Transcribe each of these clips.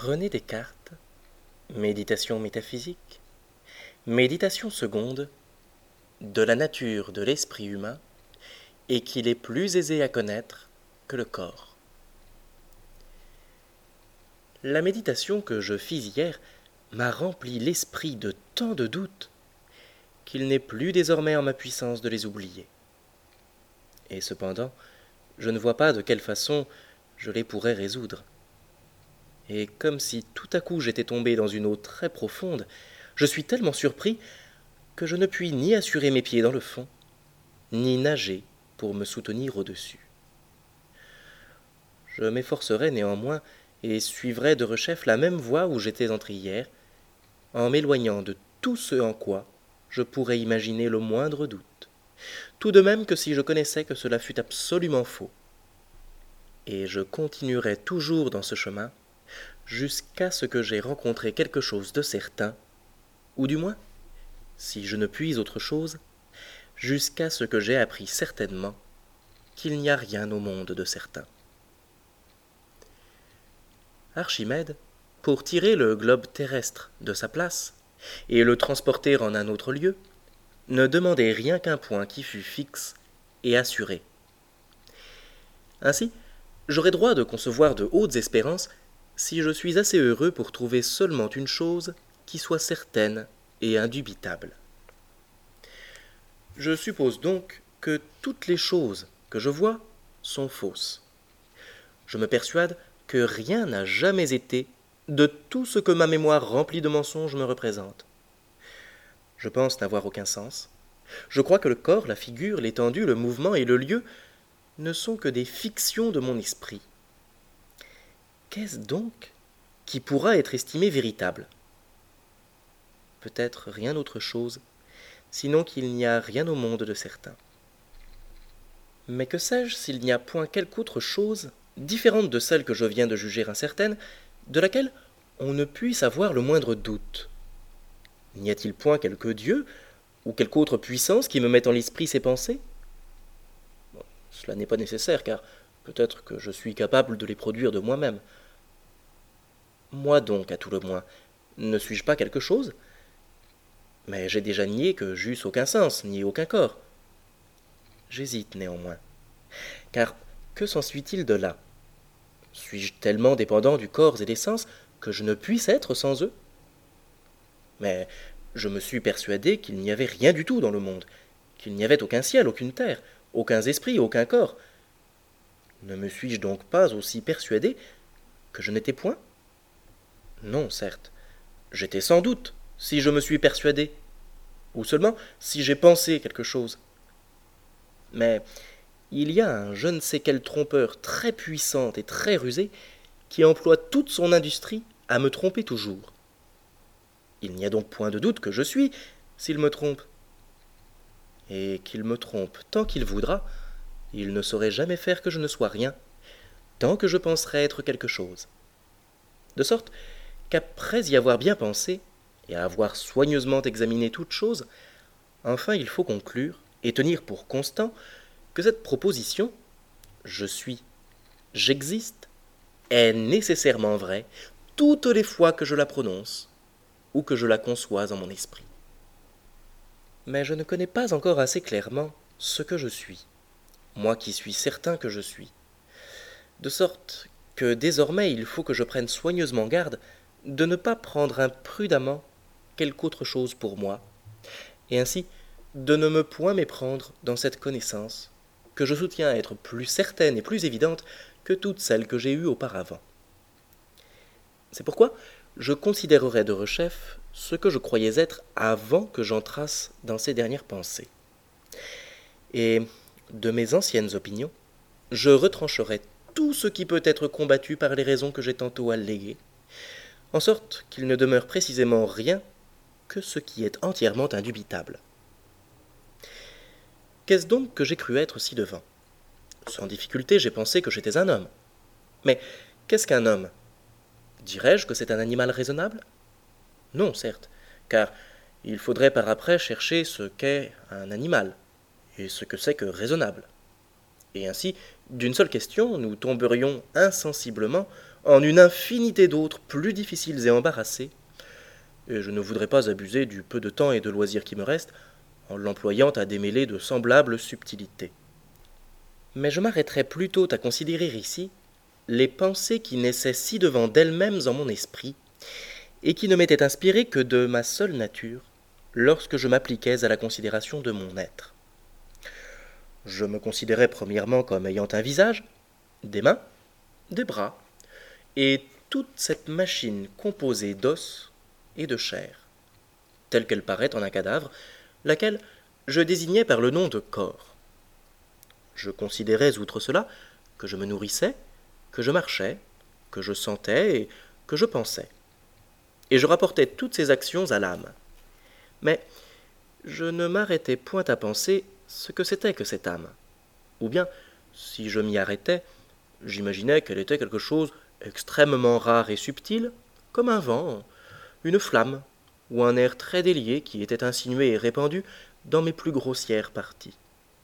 René Descartes, méditation métaphysique, méditation seconde, de la nature de l'esprit humain, et qu'il est plus aisé à connaître que le corps. La méditation que je fis hier m'a rempli l'esprit de tant de doutes qu'il n'est plus désormais en ma puissance de les oublier. Et cependant, je ne vois pas de quelle façon je les pourrais résoudre. Et comme si tout à coup j'étais tombé dans une eau très profonde, je suis tellement surpris que je ne puis ni assurer mes pieds dans le fond, ni nager pour me soutenir au-dessus. Je m'efforcerai néanmoins et suivrai de rechef la même voie où j'étais entré hier, en m'éloignant de tout ce en quoi je pourrais imaginer le moindre doute, tout de même que si je connaissais que cela fût absolument faux. Et je continuerai toujours dans ce chemin, jusqu'à ce que j'aie rencontré quelque chose de certain, ou du moins, si je ne puis autre chose, jusqu'à ce que j'aie appris certainement qu'il n'y a rien au monde de certain. Archimède, pour tirer le globe terrestre de sa place et le transporter en un autre lieu, ne demandait rien qu'un point qui fût fixe et assuré. Ainsi, j'aurai droit de concevoir de hautes espérances si je suis assez heureux pour trouver seulement une chose qui soit certaine et indubitable. Je suppose donc que toutes les choses que je vois sont fausses. Je me persuade que rien n'a jamais été de tout ce que ma mémoire remplie de mensonges me représente. Je pense n'avoir aucun sens. Je crois que le corps, la figure, l'étendue, le mouvement et le lieu ne sont que des fictions de mon esprit. Qu'est-ce donc qui pourra être estimé véritable? Peut-être rien autre chose, sinon qu'il n'y a rien au monde de certain. Mais que sais-je s'il n'y a point quelque autre chose, différente de celle que je viens de juger incertaine, de laquelle on ne puisse avoir le moindre doute? N'y a-t-il point quelque Dieu, ou quelque autre puissance qui me mette en l'esprit ces pensées? Cela n'est pas nécessaire, car peut-être que je suis capable de les produire de moi-même. Moi donc, à tout le moins, ne suis-je pas quelque chose? Mais j'ai déjà nié que j'eusse aucun sens, ni aucun corps. J'hésite néanmoins, car que s'ensuit-il de là? Suis-je tellement dépendant du corps et des sens que je ne puisse être sans eux? Mais je me suis persuadé qu'il n'y avait rien du tout dans le monde, qu'il n'y avait aucun ciel, aucune terre, aucun esprit, aucun corps. Ne me suis-je donc pas aussi persuadé que je n'étais point? Non, certes, j'étais sans doute, si je me suis persuadé, ou seulement si j'ai pensé quelque chose. Mais il y a un je ne sais quel trompeur très puissant et très rusé qui emploie toute son industrie à me tromper toujours. Il n'y a donc point de doute que je suis, s'il me trompe. Et qu'il me trompe tant qu'il voudra, il ne saurait jamais faire que je ne sois rien, tant que je penserai être quelque chose. De sorte qu'après y avoir bien pensé, et avoir soigneusement examiné toute chose, enfin il faut conclure, et tenir pour constant, que cette proposition « je suis, j'existe » est nécessairement vraie toutes les fois que je la prononce, ou que je la conçois en mon esprit. Mais je ne connais pas encore assez clairement ce que je suis, moi qui suis certain que je suis, de sorte que désormais il faut que je prenne soigneusement garde de ne pas prendre imprudemment quelque autre chose pour moi, et ainsi de ne me point méprendre dans cette connaissance, que je soutiens être plus certaine et plus évidente que toutes celles que j'ai eues auparavant. C'est pourquoi je considérerai de rechef ce que je croyais être avant que j'entrasse dans ces dernières pensées. Et de mes anciennes opinions, je retrancherai tout ce qui peut être combattu par les raisons que j'ai tantôt alléguées, en sorte qu'il ne demeure précisément rien que ce qui est entièrement indubitable. Qu'est-ce donc que j'ai cru être ci-devant? Sans difficulté, j'ai pensé que j'étais un homme. Mais qu'est-ce qu'un homme? Dirais-je que c'est un animal raisonnable? Non, certes, car il faudrait par après chercher ce qu'est un animal, et ce que c'est que raisonnable. Et ainsi, d'une seule question, nous tomberions insensiblement en une infinité d'autres plus difficiles et embarrassées, et je ne voudrais pas abuser du peu de temps et de loisirs qui me restent en l'employant à démêler de semblables subtilités. Mais je m'arrêterai plutôt à considérer ici les pensées qui naissaient si devant d'elles-mêmes en mon esprit, et qui ne m'étaient inspirées que de ma seule nature, lorsque je m'appliquais à la considération de mon être. Je me considérais premièrement comme ayant un visage, des mains, des bras, et toute cette machine composée d'os et de chair, telle qu'elle paraît en un cadavre, laquelle je désignais par le nom de corps. Je considérais outre cela que je me nourrissais, que je marchais, que je sentais et que je pensais. Et je rapportais toutes ces actions à l'âme. Mais je ne m'arrêtais point à penser ce que c'était que cette âme. Ou bien, si je m'y arrêtais, j'imaginais qu'elle était quelque chose extrêmement rare et subtil, comme un vent, une flamme, ou un air très délié qui était insinué et répandu dans mes plus grossières parties.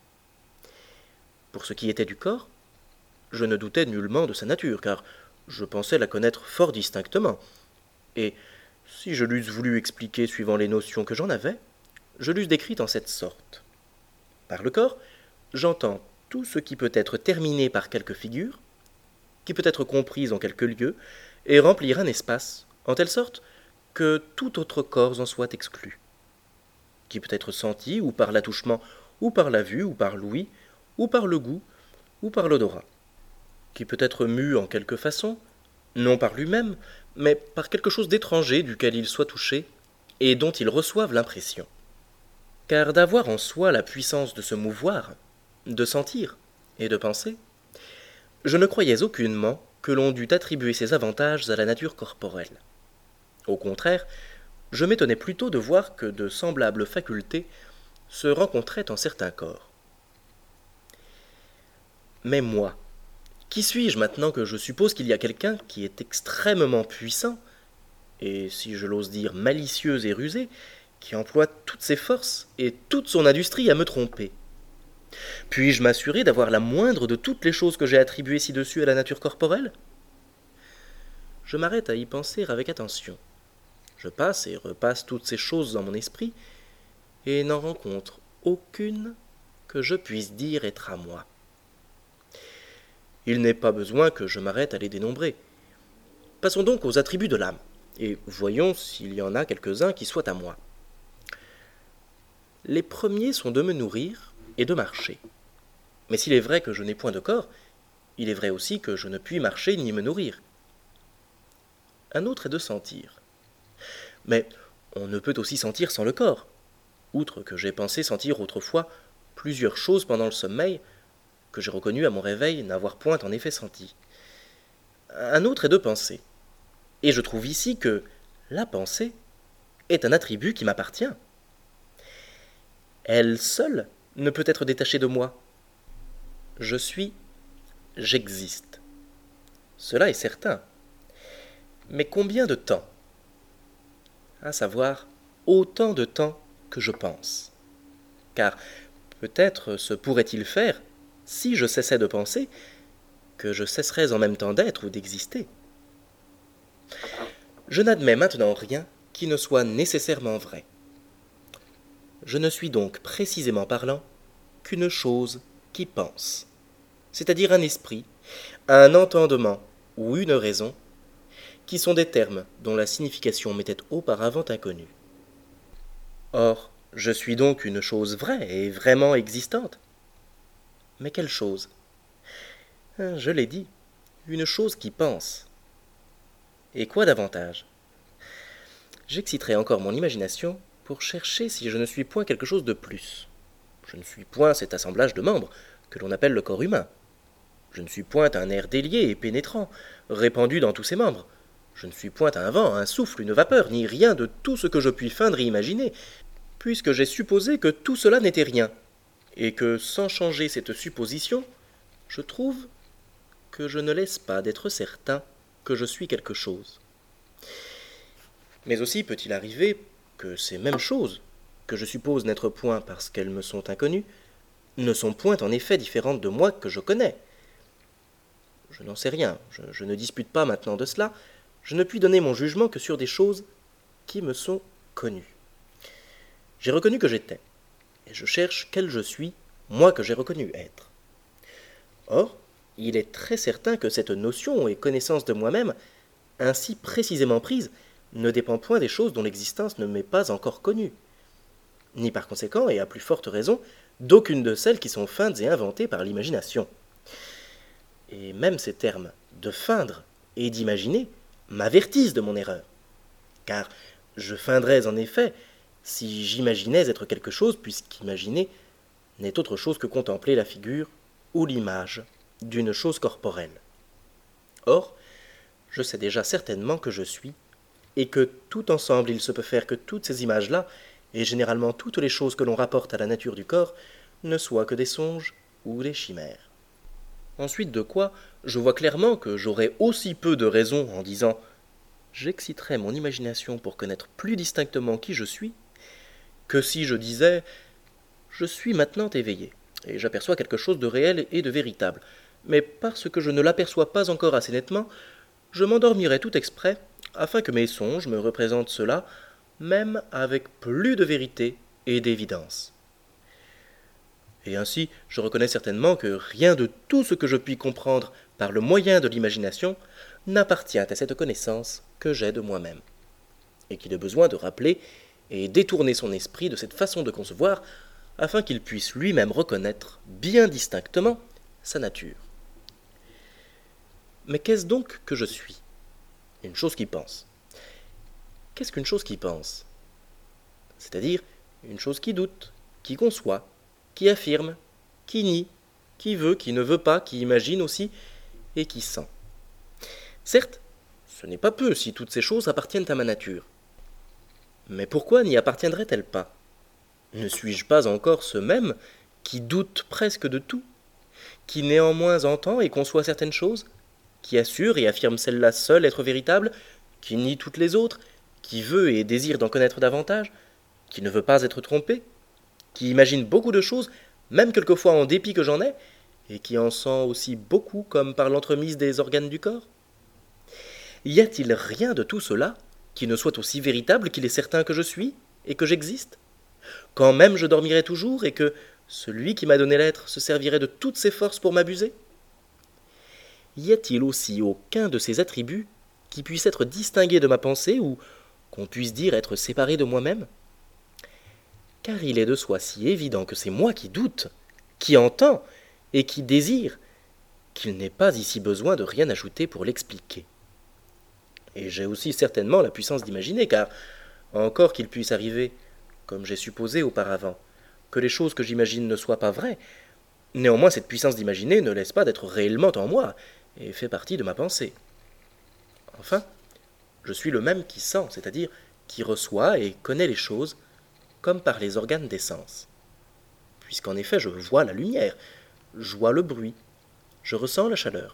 Pour ce qui était du corps, je ne doutais nullement de sa nature, car je pensais la connaître fort distinctement, et si je l'eusse voulu expliquer suivant les notions que j'en avais, je l'eusse décrite en cette sorte. Par le corps, j'entends tout ce qui peut être terminé par quelque figure, qui peut être comprise en quelque lieu, et remplir un espace, en telle sorte que tout autre corps en soit exclu, qui peut être senti ou par l'attouchement, ou par la vue, ou par l'ouïe, ou par le goût, ou par l'odorat, qui peut être mu en quelque façon, non par lui-même, mais par quelque chose d'étranger duquel il soit touché, et dont il reçoive l'impression. Car d'avoir en soi la puissance de se mouvoir, de sentir et de penser, je ne croyais aucunement que l'on dût attribuer ces avantages à la nature corporelle. Au contraire, je m'étonnais plutôt de voir que de semblables facultés se rencontraient en certains corps. Mais moi, qui suis-je maintenant que je suppose qu'il y a quelqu'un qui est extrêmement puissant, et si je l'ose dire malicieux et rusé, qui emploie toutes ses forces et toute son industrie à me tromper? Puis-je m'assurer d'avoir la moindre de toutes les choses que j'ai attribuées ci-dessus à la nature corporelle? Je m'arrête à y penser avec attention. Je passe et repasse toutes ces choses dans mon esprit, et n'en rencontre aucune que je puisse dire être à moi. Il n'est pas besoin que je m'arrête à les dénombrer. Passons donc aux attributs de l'âme, et voyons s'il y en a quelques-uns qui soient à moi. Les premiers sont de me nourrir et de marcher. Mais s'il est vrai que je n'ai point de corps, il est vrai aussi que je ne puis marcher ni me nourrir. Un autre est de sentir. Mais on ne peut aussi sentir sans le corps, outre que j'ai pensé sentir autrefois plusieurs choses pendant le sommeil, que j'ai reconnu à mon réveil n'avoir point en effet senti. Un autre est de penser, et je trouve ici que la pensée est un attribut qui m'appartient. Elle seule ne peut être détachée de moi. Je suis, j'existe. Cela est certain. Mais combien de temps? À savoir, autant de temps que je pense. Car peut-être se pourrait-il faire, si je cessais de penser, que je cesserais en même temps d'être ou d'exister. Je n'admets maintenant rien qui ne soit nécessairement vrai. Je ne suis donc précisément parlant qu'une chose qui pense, c'est-à-dire un esprit, un entendement ou une raison, qui sont des termes dont la signification m'était auparavant inconnue. Or, je suis donc une chose vraie et vraiment existante. Mais quelle chose? Je l'ai dit, une chose qui pense. Et quoi davantage? J'exciterai encore mon imagination pour chercher si je ne suis point quelque chose de plus. Je ne suis point cet assemblage de membres que l'on appelle le corps humain. Je ne suis point un air délié et pénétrant, répandu dans tous ses membres. Je ne suis point un vent, un souffle, une vapeur, ni rien de tout ce que je puis feindre et imaginer, puisque j'ai supposé que tout cela n'était rien, et que, sans changer cette supposition, je trouve que je ne laisse pas d'être certain que je suis quelque chose. Mais aussi peut-il arriver que ces mêmes choses, que je suppose n'être point parce qu'elles me sont inconnues, ne sont point en effet différentes de moi que je connais. je n'en sais rien, je ne dispute pas maintenant de cela, je ne puis donner mon jugement que sur des choses qui me sont connues. J'ai reconnu que j'étais, et je cherche quel je suis, moi que j'ai reconnu être. Or, il est très certain que cette notion et connaissance de moi-même, ainsi précisément prise, ne dépend point des choses dont l'existence ne m'est pas encore connue, ni par conséquent, et à plus forte raison, d'aucune de celles qui sont feintes et inventées par l'imagination. Et même ces termes de feindre et d'imaginer m'avertissent de mon erreur, car je feindrais en effet si j'imaginais être quelque chose, puisqu'imaginer n'est autre chose que contempler la figure ou l'image d'une chose corporelle. Or, je sais déjà certainement que je suis, et que tout ensemble il se peut faire que toutes ces images-là, et généralement toutes les choses que l'on rapporte à la nature du corps, ne soient que des songes ou des chimères. Ensuite de quoi, je vois clairement que j'aurais aussi peu de raison en disant « j'exciterai mon imagination pour connaître plus distinctement qui je suis », que si je disais « je suis maintenant éveillé, et j'aperçois quelque chose de réel et de véritable, mais parce que je ne l'aperçois pas encore assez nettement, je m'endormirai tout exprès, afin que mes songes me représentent cela, même avec plus de vérité et d'évidence. » Et ainsi, je reconnais certainement que rien de tout ce que je puis comprendre par le moyen de l'imagination n'appartient à cette connaissance que j'ai de moi-même, et qu'il ait besoin de rappeler et détourner son esprit de cette façon de concevoir, afin qu'il puisse lui-même reconnaître bien distinctement sa nature. Mais qu'est-ce donc que je suis? Une chose qui pense. Qu'est-ce qu'une chose qui pense? C'est-à-dire une chose qui doute, qui conçoit, qui affirme, qui nie, qui veut, qui ne veut pas, qui imagine aussi, et qui sent. Certes, ce n'est pas peu si toutes ces choses appartiennent à ma nature. Mais pourquoi n'y appartiendraient-elles pas? Ne suis-je pas encore ce même qui doute presque de tout, qui néanmoins entend et conçoit certaines choses, qui assure et affirme celle-là seule être véritable, qui nie toutes les autres, qui veut et désire d'en connaître davantage, qui ne veut pas être trompé, qui imagine beaucoup de choses, même quelquefois en dépit que j'en ai, et qui en sent aussi beaucoup comme par l'entremise des organes du corps? Y a-t-il rien de tout cela qui ne soit aussi véritable qu'il est certain que je suis et que j'existe, quand même je dormirais toujours et que celui qui m'a donné l'être se servirait de toutes ses forces pour m'abuser? Y a-t-il aussi aucun de ces attributs qui puisse être distingué de ma pensée ou qu'on puisse dire être séparé de moi-même? Car il est de soi si évident que c'est moi qui doute, qui entends et qui désire, qu'il n'est pas ici besoin de rien ajouter pour l'expliquer. Et j'ai aussi certainement la puissance d'imaginer, car, encore qu'il puisse arriver, comme j'ai supposé auparavant, que les choses que j'imagine ne soient pas vraies, néanmoins cette puissance d'imaginer ne laisse pas d'être réellement en moi, et fait partie de ma pensée. Enfin, je suis le même qui sent, c'est-à-dire qui reçoit et connaît les choses, comme par les organes des sens. Puisqu'en effet je vois la lumière, je vois le bruit, je ressens la chaleur.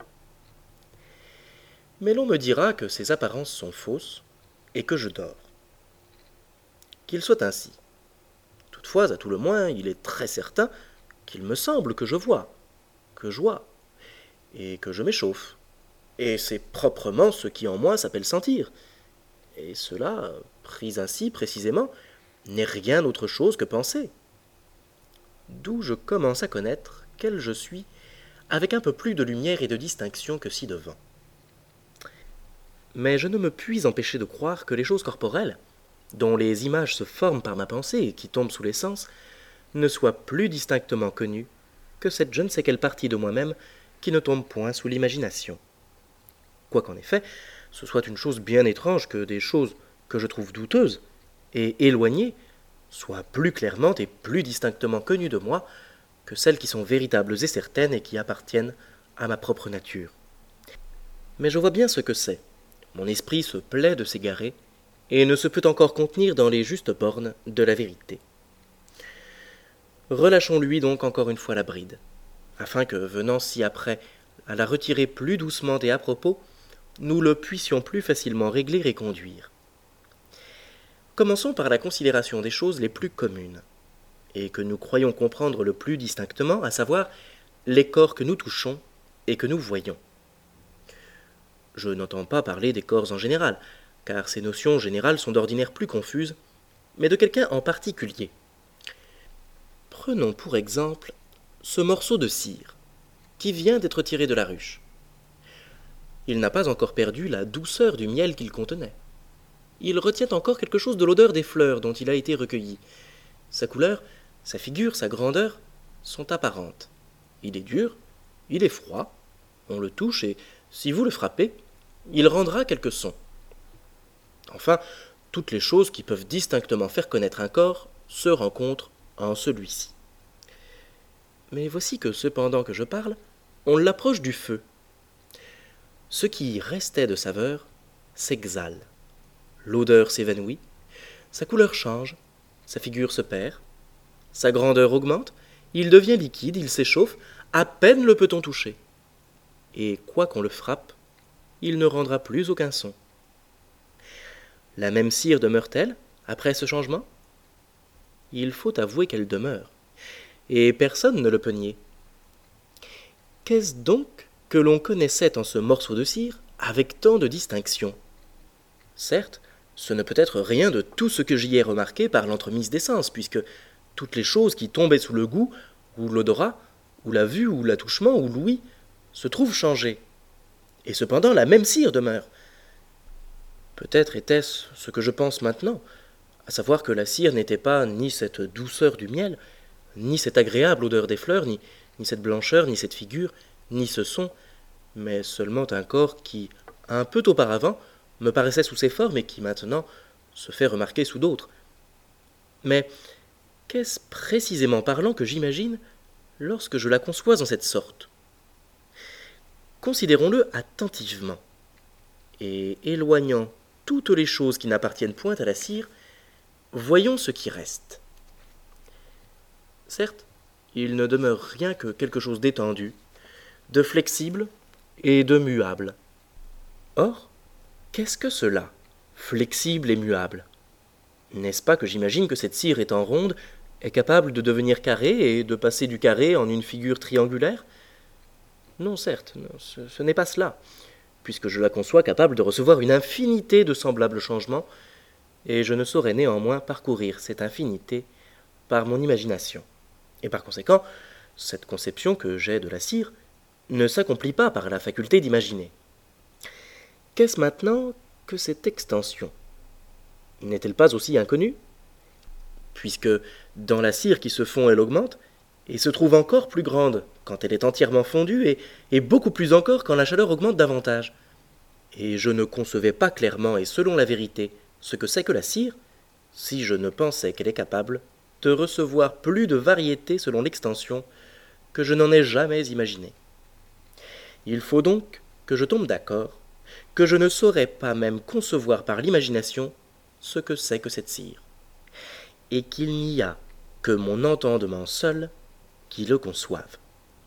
Mais l'on me dira que ces apparences sont fausses et que je dors. Qu'il soit ainsi. Toutefois, à tout le moins, il est très certain qu'il me semble que je vois, et que je m'échauffe. Et c'est proprement ce qui en moi s'appelle sentir. Et cela, pris ainsi précisément, n'est rien autre chose que penser. D'où je commence à connaître quel je suis, avec un peu plus de lumière et de distinction que ci-devant. Mais je ne me puis empêcher de croire que les choses corporelles, dont les images se forment par ma pensée et qui tombent sous les sens, ne soient plus distinctement connues que cette je ne sais quelle partie de moi-même qui ne tombe point sous l'imagination. Quoiqu'en effet, ce soit une chose bien étrange que des choses que je trouve douteuses et éloignées soient plus clairement et plus distinctement connues de moi que celles qui sont véritables et certaines et qui appartiennent à ma propre nature. Mais je vois bien ce que c'est. Mon esprit se plaît de s'égarer et ne se peut encore contenir dans les justes bornes de la vérité. Relâchons-lui donc encore une fois la bride, afin que, venant ci-après à la retirer plus doucement et à propos, nous le puissions plus facilement régler et conduire. Commençons par la considération des choses les plus communes, et que nous croyons comprendre le plus distinctement, à savoir les corps que nous touchons et que nous voyons. Je n'entends pas parler des corps en général, car ces notions générales sont d'ordinaire plus confuses, mais de quelqu'un en particulier. Prenons pour exemple ce morceau de cire, qui vient d'être tiré de la ruche. Il n'a pas encore perdu la douceur du miel qu'il contenait. Il retient encore quelque chose de l'odeur des fleurs dont il a été recueilli. Sa couleur, sa figure, sa grandeur sont apparentes. Il est dur, il est froid, on le touche et, si vous le frappez, il rendra quelques sons. Enfin, toutes les choses qui peuvent distinctement faire connaître un corps se rencontrent en celui-ci. Mais voici que, cependant que je parle, on l'approche du feu. Ce qui restait de saveur s'exhale. L'odeur s'évanouit, sa couleur change, sa figure se perd, sa grandeur augmente, il devient liquide, il s'échauffe, à peine le peut-on toucher. Et quoi qu'on le frappe, il ne rendra plus aucun son. La même cire demeure-t-elle après ce changement? Il faut avouer qu'elle demeure, et personne ne le peut nier. Qu'est-ce donc que l'on connaissait en ce morceau de cire avec tant de distinction? Certes, ce ne peut être rien de tout ce que j'y ai remarqué par l'entremise des sens, puisque toutes les choses qui tombaient sous le goût, ou l'odorat, ou la vue, ou l'attouchement, ou l'ouïe, se trouvent changées. Et cependant la même cire demeure. Peut-être était-ce ce que je pense maintenant, à savoir que la cire n'était pas ni cette douceur du miel, ni cette agréable odeur des fleurs, ni cette blancheur, ni cette figure, ni ce son, mais seulement un corps qui, un peu auparavant, me paraissait sous ces formes et qui maintenant se fait remarquer sous d'autres. Mais qu'est-ce précisément parlant que j'imagine lorsque je la conçois en cette sorte? Considérons-le attentivement, et éloignant toutes les choses qui n'appartiennent point à la cire, voyons ce qui reste. Certes, il ne demeure rien que quelque chose d'étendu, de flexible et de muable. Or, qu'est-ce que cela, flexible et muable? N'est-ce pas que j'imagine que cette cire étant ronde est capable de devenir carrée et de passer du carré en une figure triangulaire? Non, certes, non, ce n'est pas cela, puisque je la conçois capable de recevoir une infinité de semblables changements, et je ne saurais néanmoins parcourir cette infinité par mon imagination. Et par conséquent, cette conception que j'ai de la cire ne s'accomplit pas par la faculté d'imaginer. Qu'est-ce maintenant que cette extension? N'est-elle pas aussi inconnue? Puisque dans la cire qui se fond, elle augmente, et se trouve encore plus grande quand elle est entièrement fondue, et beaucoup plus encore quand la chaleur augmente davantage. Et je ne concevais pas clairement et selon la vérité ce que c'est que la cire, si je ne pensais qu'elle est capable de recevoir plus de variété selon l'extension que je n'en ai jamais imaginé. Il faut donc que je tombe d'accord que je ne saurais pas même concevoir par l'imagination ce que c'est que cette cire, et qu'il n'y a que mon entendement seul qui le conçoive.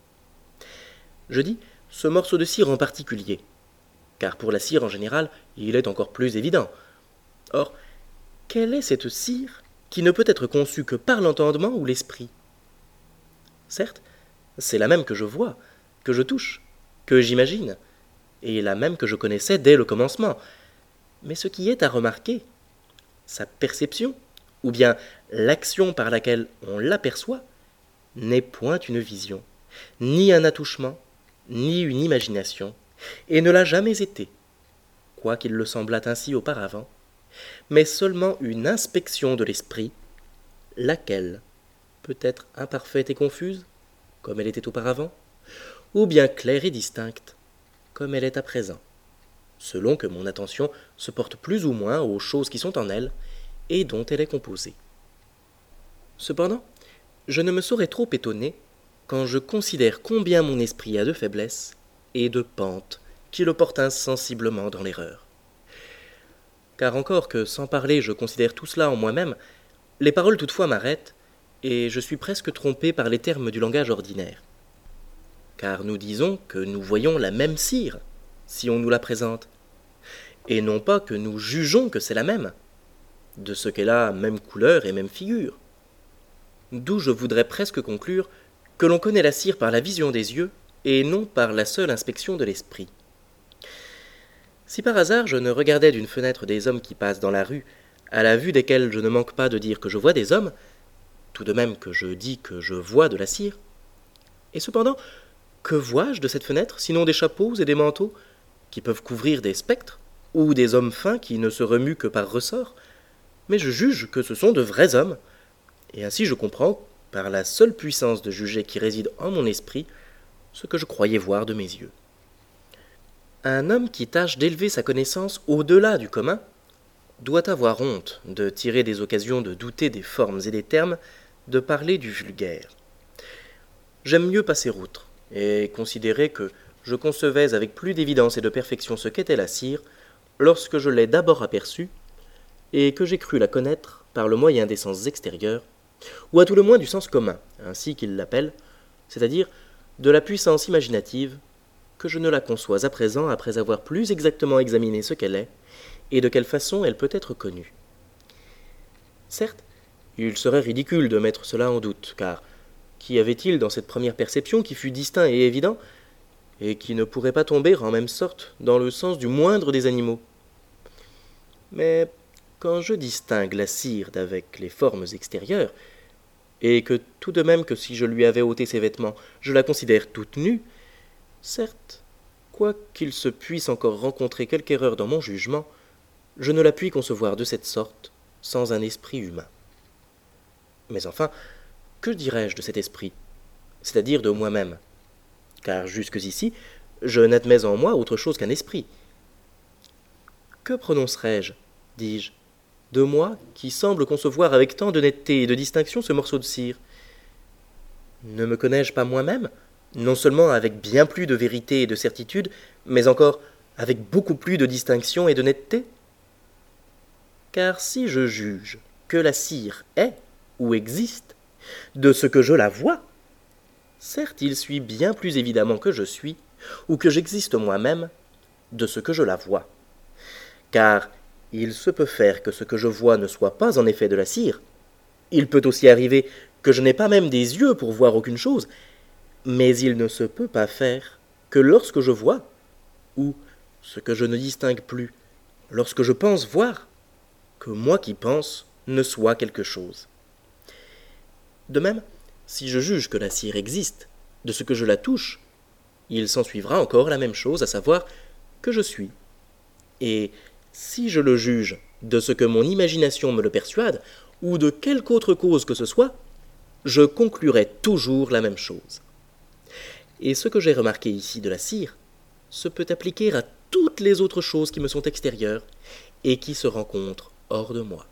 Je dis ce morceau de cire en particulier, car pour la cire en général, il est encore plus évident. Or, quelle est cette cire qui ne peut être conçue que par l'entendement ou l'esprit? Certes, c'est la même que je vois, que je touche, que j'imagine, et la même que je connaissais dès le commencement. Mais ce qui est à remarquer, sa perception, ou bien l'action par laquelle on l'aperçoit, n'est point une vision, ni un attouchement, ni une imagination, et ne l'a jamais été, quoiqu'il le semblât ainsi auparavant, mais seulement une inspection de l'esprit, laquelle peut être imparfaite et confuse, comme elle était auparavant, ou bien claire et distincte, comme elle est à présent, selon que mon attention se porte plus ou moins aux choses qui sont en elle et dont elle est composée. Cependant, je ne me saurais trop étonner quand je considère combien mon esprit a de faiblesses et de pentes qui le portent insensiblement dans l'erreur. Car encore que, sans parler, je considère tout cela en moi-même, les paroles toutefois m'arrêtent, et je suis presque trompé par les termes du langage ordinaire. Car nous disons que nous voyons la même cire, si on nous la présente, et non pas que nous jugeons que c'est la même, de ce qu'elle a même couleur et même figure. D'où je voudrais presque conclure que l'on connaît la cire par la vision des yeux, et non par la seule inspection de l'esprit. Si par hasard je ne regardais d'une fenêtre des hommes qui passent dans la rue, à la vue desquels je ne manque pas de dire que je vois des hommes, tout de même que je dis que je vois de la cire, et cependant, que vois-je de cette fenêtre, sinon des chapeaux et des manteaux, qui peuvent couvrir des spectres, ou des hommes fins qui ne se remuent que par ressort, mais je juge que ce sont de vrais hommes, et ainsi je comprends, par la seule puissance de juger qui réside en mon esprit, ce que je croyais voir de mes yeux. Un homme qui tâche d'élever sa connaissance au-delà du commun doit avoir honte de tirer des occasions de douter des formes et des termes, de parler du vulgaire. J'aime mieux passer outre, et considérer que je concevais avec plus d'évidence et de perfection ce qu'était la cire, lorsque je l'ai d'abord aperçue, et que j'ai cru la connaître par le moyen des sens extérieurs, ou à tout le moins du sens commun, ainsi qu'il l'appelle, c'est-à-dire de la puissance imaginative, que je ne la conçois à présent après avoir plus exactement examiné ce qu'elle est, et de quelle façon elle peut être connue. Certes, il serait ridicule de mettre cela en doute, car qu'y avait-il dans cette première perception qui fût distinct et évident, et qui ne pourrait pas tomber en même sorte dans le sens du moindre des animaux? Mais quand je distingue la cire d'avec les formes extérieures, et que tout de même que si je lui avais ôté ses vêtements, je la considère toute nue, certes, quoiqu'il se puisse encore rencontrer quelque erreur dans mon jugement, je ne la puis concevoir de cette sorte, sans un esprit humain. Mais enfin, que dirais-je de cet esprit, c'est-à-dire de moi-même? Car jusqu'ici, je n'admets en moi autre chose qu'un esprit. Que prononcerai-je, dis-je, de moi qui semble concevoir avec tant de netteté et de distinction ce morceau de cire? Ne me connais-je pas moi-même, non seulement avec bien plus de vérité et de certitude, mais encore avec beaucoup plus de distinction et de netteté? Car si je juge que la cire est, ou existe, de ce que je la vois, certes il suit bien plus évidemment que je suis, ou que j'existe moi-même, de ce que je la vois. Car il se peut faire que ce que je vois ne soit pas en effet de la cire, il peut aussi arriver que je n'ai pas même des yeux pour voir aucune chose, mais il ne se peut pas faire que lorsque je vois, ou ce que je ne distingue plus, lorsque je pense voir, que moi qui pense ne soit quelque chose. De même, si je juge que la cire existe, de ce que je la touche, il s'ensuivra encore la même chose, à savoir que je suis. Et si je le juge de ce que mon imagination me le persuade, ou de quelque autre cause que ce soit, je conclurai toujours la même chose. Et ce que j'ai remarqué ici de la cire se peut appliquer à toutes les autres choses qui me sont extérieures et qui se rencontrent hors de moi.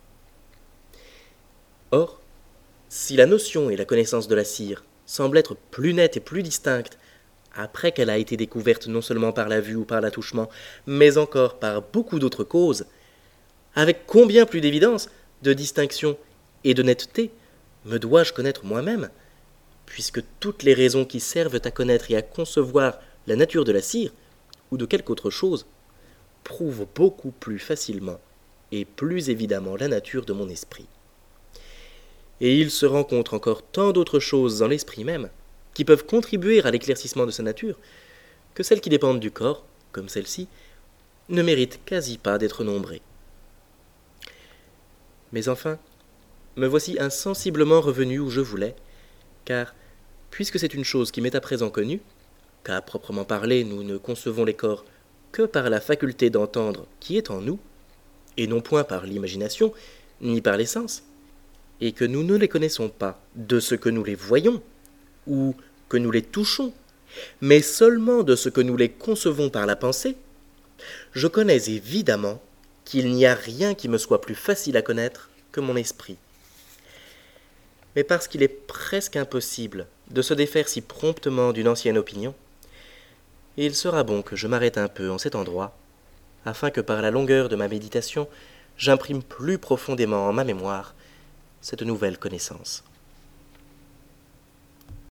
Or, si la notion et la connaissance de la cire semblent être plus nettes et plus distinctes après qu'elle a été découverte non seulement par la vue ou par l'attouchement, mais encore par beaucoup d'autres causes, avec combien plus d'évidence, de distinction et de netteté me dois-je connaître moi-même, puisque toutes les raisons qui servent à connaître et à concevoir la nature de la cire, ou de quelque autre chose, prouvent beaucoup plus facilement et plus évidemment la nature de mon esprit. Et il se rencontre encore tant d'autres choses dans l'esprit même, qui peuvent contribuer à l'éclaircissement de sa nature, que celles qui dépendent du corps, comme celle-ci, ne méritent quasi pas d'être nombrées. Mais enfin, me voici insensiblement revenu où je voulais, car, puisque c'est une chose qui m'est à présent connue, qu'à proprement parler nous ne concevons les corps que par la faculté d'entendre qui est en nous, et non point par l'imagination, ni par les sens, et que nous ne les connaissons pas de ce que nous les voyons, ou que nous les touchons, mais seulement de ce que nous les concevons par la pensée, je connais évidemment qu'il n'y a rien qui me soit plus facile à connaître que mon esprit. Mais parce qu'il est presque impossible de se défaire si promptement d'une ancienne opinion, il sera bon que je m'arrête un peu en cet endroit, afin que par la longueur de ma méditation, j'imprime plus profondément en ma mémoire cette nouvelle connaissance.